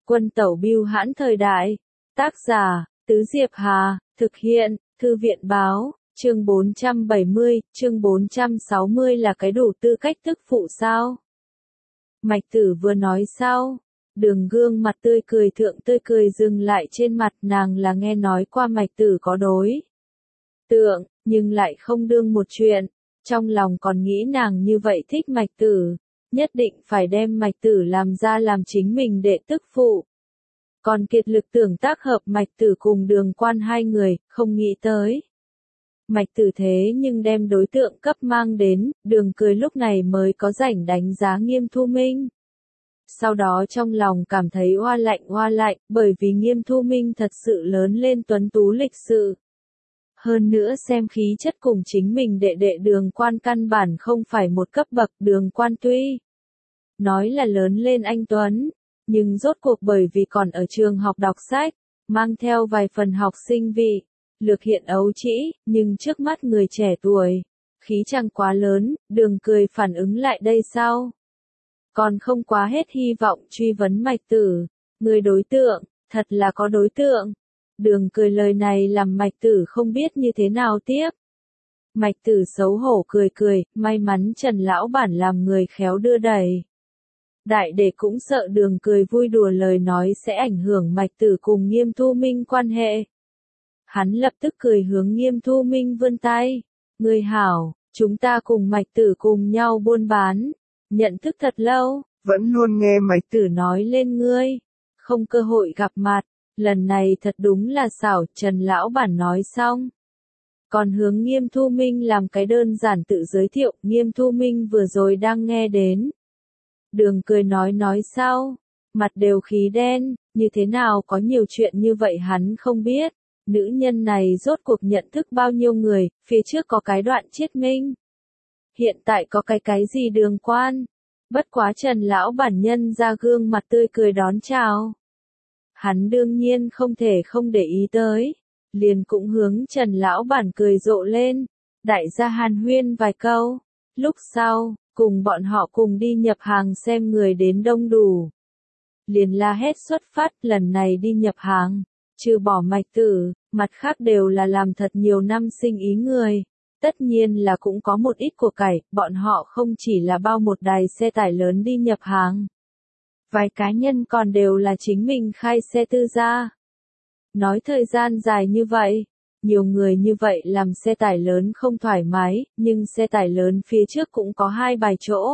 Quân tẩu bưu hãn thời đại. Tác giả, Tứ Diệp Hà, thực hiện, Thư viện báo, chương 470, chương 460 là cái đủ tư cách tức phụ sao? Mạch Tử vừa nói sau, Đường gương mặt tươi cười thượng tươi cười dừng lại trên mặt, nàng là nghe nói qua Mạch Tử có đối tượng, nhưng lại không đương một chuyện, trong lòng còn nghĩ nàng như vậy thích Mạch Tử, nhất định phải đem Mạch Tử làm ra làm chính mình đệ tức phụ. Còn kiệt lực tưởng tác hợp Mạch Tử cùng Đường Quan hai người, không nghĩ tới. Mạch Tử thế nhưng đem đối tượng cấp mang đến, Đường Cười lúc này mới có rảnh đánh giá Nghiêm Thu Minh. Sau đó trong lòng cảm thấy oa lạnh, bởi vì Nghiêm Thu Minh thật sự lớn lên tuấn tú lịch sự. Hơn nữa xem khí chất cùng chính mình đệ đệ Đường Quan căn bản không phải một cấp bậc. Đường Quan tuy nói là lớn lên anh tuấn, nhưng rốt cuộc bởi vì còn ở trường học đọc sách, mang theo vài phần học sinh vị, lược hiện ấu trĩ, nhưng trước mắt người trẻ tuổi, khí chẳng quá lớn. Đường Cười phản ứng lại đây sau, còn không quá hết hy vọng truy vấn Mạch Tử, người đối tượng, thật là có đối tượng. Đường Cười lời này làm Mạch Tử không biết như thế nào tiếp. Mạch Tử xấu hổ cười, may mắn Trần lão bản làm người khéo đưa đẩy. Đại đệ cũng sợ Đường Cười vui đùa lời nói sẽ ảnh hưởng Mạch Tử cùng Nghiêm Thu Minh quan hệ. Hắn lập tức cười hướng Nghiêm Thu Minh vươn tay. Người hảo, chúng ta cùng Mạch Tử cùng nhau buôn bán. Nhận thức thật lâu, vẫn luôn nghe Mạch Tử nói lên ngươi. Không cơ hội gặp mặt, lần này thật đúng là xảo. Trần lão bản nói xong, còn hướng Nghiêm Thu Minh làm cái đơn giản tự giới thiệu. Nghiêm Thu Minh vừa rồi đang nghe đến. Đường Cười nói sau, mặt đều khí đen, như thế nào có nhiều chuyện như vậy hắn không biết. Nữ nhân này rốt cuộc nhận thức bao nhiêu người, phía trước có cái Đoạn Chiết Minh. Hiện tại có cái gì Đường Quan. Bất quá Trần lão bản nhân ra gương mặt tươi cười đón chào. Hắn đương nhiên không thể không để ý tới, liền cũng hướng Trần lão bản cười rộ lên. Đại gia hàn huyên vài câu, lúc sau, cùng bọn họ cùng đi nhập hàng xem người đến đông đủ. Liền la hét xuất phát. Lần này đi nhập hàng, trừ bỏ Mạch Tử, mặt khác đều là làm thật nhiều năm sinh ý người. Tất nhiên là cũng có một ít của cải, bọn họ không chỉ là bao một đài xe tải lớn đi nhập hàng. Vài cá nhân còn đều là chính mình khai xe tư gia. Nói thời gian dài như vậy, nhiều người như vậy làm xe tải lớn không thoải mái, nhưng xe tải lớn phía trước cũng có 2 bài chỗ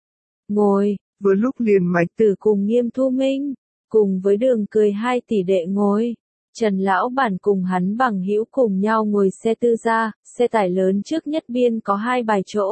ngồi. Vừa lúc liền Mạch Tử cùng Nghiêm Thu Minh, cùng với Đường Cười 2 tỷ đệ ngồi. Trần lão bản cùng hắn bằng hữu cùng nhau ngồi xe tư gia, xe tải lớn trước nhất biên có 2 bài chỗ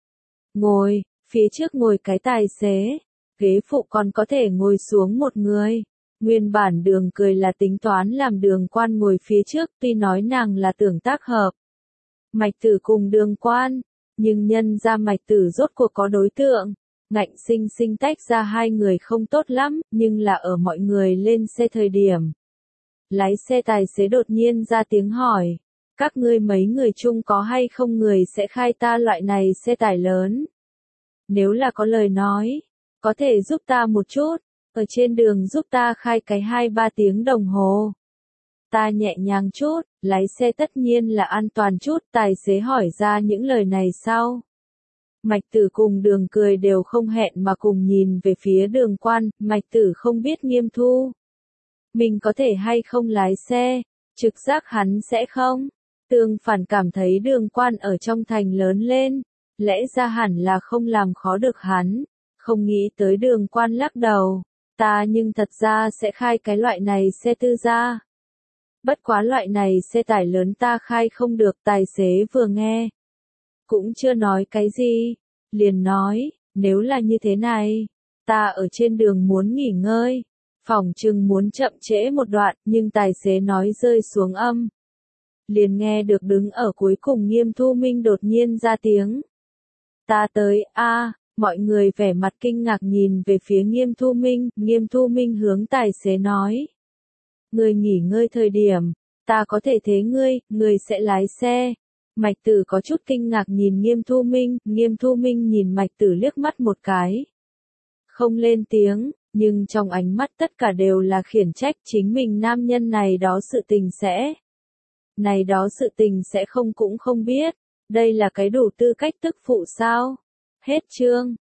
ngồi, phía trước ngồi cái tài xế, ghế phụ còn có thể ngồi xuống một người. Nguyên bản Đường Cười là tính toán làm Đường Quan ngồi phía trước, tuy nói nàng là tưởng tác hợp Mạch Tử cùng Đường Quan, nhưng nhân ra Mạch Tử rốt cuộc có đối tượng, ngạnh sinh tách ra hai người không tốt lắm, nhưng là ở mọi người lên xe thời điểm. Lái xe tài xế đột nhiên ra tiếng hỏi, các ngươi mấy người chung có hay không người sẽ khai ta loại này xe tải lớn? Nếu là có lời nói, có thể giúp ta một chút, ở trên đường giúp ta khai cái 2-3 tiếng đồng hồ. Ta nhẹ nhàng chút, lái xe tất nhiên là an toàn chút. Tài xế hỏi ra những lời này sau, Mạch Tử cùng Đường Cười đều không hẹn mà cùng nhìn về phía Đường Quan. Mạch Tử không biết Nghiêm Thu mình có thể hay không lái xe, trực giác hắn sẽ không. Tương phản cảm thấy Đường Quan ở trong thành lớn lên, lẽ ra hẳn là không làm khó được hắn. Không nghĩ tới Đường Quan lắc đầu, ta nhưng thật ra sẽ khai cái loại này xe tư gia. Bất quá loại này xe tải lớn ta khai không được. Tài xế vừa nghe, cũng chưa nói cái gì, liền nói, nếu là như thế này, ta ở trên đường muốn nghỉ ngơi, phỏng chừng muốn chậm trễ một đoạn, nhưng tài xế nói rơi xuống âm. Liền nghe được đứng ở cuối cùng Nghiêm Thu Minh đột nhiên ra tiếng. Ta tới, mọi người vẻ mặt kinh ngạc nhìn về phía Nghiêm Thu Minh hướng tài xế nói. Người nghỉ ngơi thời điểm, ta có thể thế ngươi sẽ lái xe. Mạch Tử có chút kinh ngạc nhìn Nghiêm Thu Minh nhìn Mạch Tử liếc mắt một cái. Không lên tiếng, Nhưng trong ánh mắt tất cả đều là khiển trách chính mình nam nhân này đó sự tình sẽ. Này đó sự tình sẽ không cũng không biết. Đây là cái đủ tư cách tức phụ sao? Hết chương.